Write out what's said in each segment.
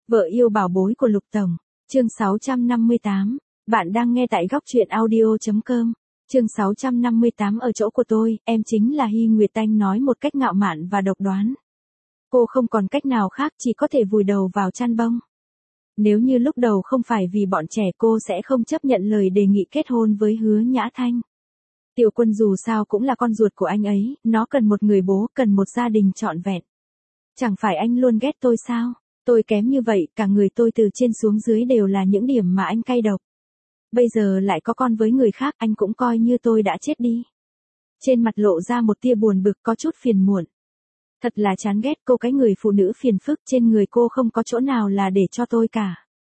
Vợ yêu bảo bối của Lục Tổng. Chương 658. Bạn đang nghe tại góc truyện audio.com. Chương 658 ở chỗ của tôi, em chính là Hy Nguyệt Anh nói một cách ngạo mạn và độc đoán. Cô không còn cách nào khác chỉ có thể vùi đầu vào chăn bông. Nếu như lúc đầu không phải vì bọn trẻ cô sẽ không chấp nhận lời đề nghị kết hôn với Hứa Nhã Thanh. Tiểu Quân dù sao cũng là con ruột của anh ấy, nó cần một người bố, cần một gia đình trọn vẹn. Chẳng phải anh luôn ghét tôi sao? Tôi kém như vậy, cả người tôi từ trên xuống dưới đều là những điểm mà anh cay độc. Bây giờ lại có con với người khác, anh cũng coi như tôi đã chết đi. Trên mặt lộ ra một tia buồn bực, có chút phiền muộn. Thật là chán ghét cô, cái người phụ nữ phiền phức, trên người cô không có chỗ nào là để cho tôi cả.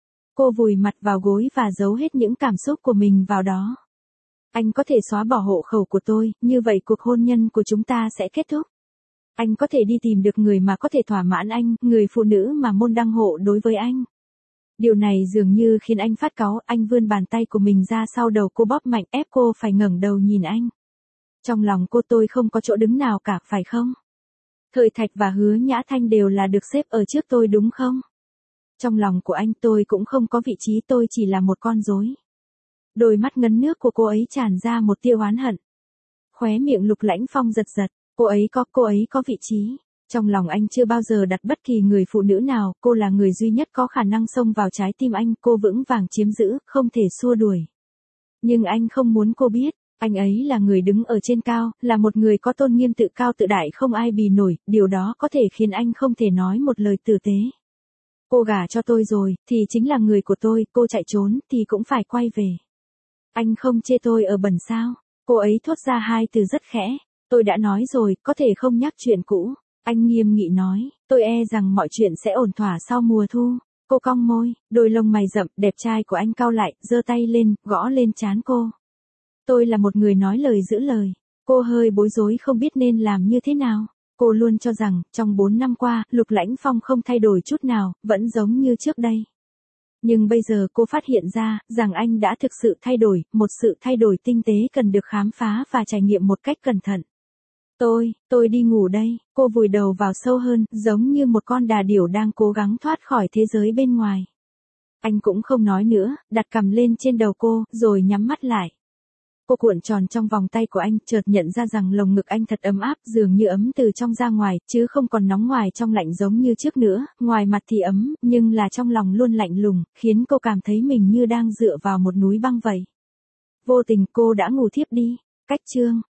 Cô vùi mặt vào gối và giấu hết những cảm xúc của mình vào đó. Anh có thể xóa bỏ hộ khẩu của tôi, như vậy cuộc hôn nhân của chúng ta sẽ kết thúc. Anh có thể đi tìm được người mà có thể thỏa mãn anh, người phụ nữ mà môn đăng hộ đối với anh. Điều này dường như khiến anh phát cáu, anh vươn bàn tay của mình ra sau đầu cô bóp mạnh ép cô phải ngẩng đầu nhìn anh. Trong lòng cô tôi không có chỗ đứng nào cả, phải không? Thời Thạch và Hứa Nhã Thanh đều là được xếp ở trước tôi đúng không? Trong lòng của anh tôi cũng không có vị trí, tôi chỉ là một con rối. Đôi mắt ngấn nước của cô ấy tràn ra một tia oán hận. Khóe miệng Lục Lãnh Phong giật giật, cô ấy có vị trí. Trong lòng anh chưa bao giờ đặt bất kỳ người phụ nữ nào, cô là người duy nhất có khả năng xông vào trái tim anh, cô vững vàng chiếm giữ, không thể xua đuổi. Nhưng anh không muốn cô biết, anh ấy là người đứng ở trên cao, là một người có tôn nghiêm tự cao tự đại không ai bì nổi, điều đó có thể khiến anh không thể nói một lời tử tế. Cô gả cho tôi rồi, thì chính là người của tôi, cô chạy trốn, thì cũng phải quay về. Anh không chê tôi ở bẩn sao? Cô ấy thốt ra hai từ rất khẽ. Tôi đã nói rồi, có thể không nhắc chuyện cũ. Anh nghiêm nghị nói, tôi e rằng mọi chuyện sẽ ổn thỏa sau mùa thu. Cô cong môi, đôi lông mày rậm, đẹp trai của anh cau lại, giơ tay lên, gõ lên trán cô. Tôi là một người nói lời giữ lời. Cô hơi bối rối không biết nên làm như thế nào. Cô luôn cho rằng, trong 4 năm qua, Lục Lãnh Phong không thay đổi chút nào, vẫn giống như trước đây. Nhưng bây giờ cô phát hiện ra, rằng anh đã thực sự thay đổi, một sự thay đổi tinh tế cần được khám phá và trải nghiệm một cách cẩn thận. Tôi đi ngủ đây, cô vùi đầu vào sâu hơn, giống như một con đà điểu đang cố gắng thoát khỏi thế giới bên ngoài. Anh cũng không nói nữa, đặt cằm lên trên đầu cô, rồi nhắm mắt lại. Cô cuộn tròn trong vòng tay của anh, chợt nhận ra rằng lồng ngực anh thật ấm áp, dường như ấm từ trong ra ngoài, chứ không còn nóng ngoài trong lạnh giống như trước nữa, ngoài mặt thì ấm, nhưng là trong lòng luôn lạnh lùng, khiến cô cảm thấy mình như đang dựa vào một núi băng vậy. Vô tình cô đã ngủ thiếp đi. Cách chương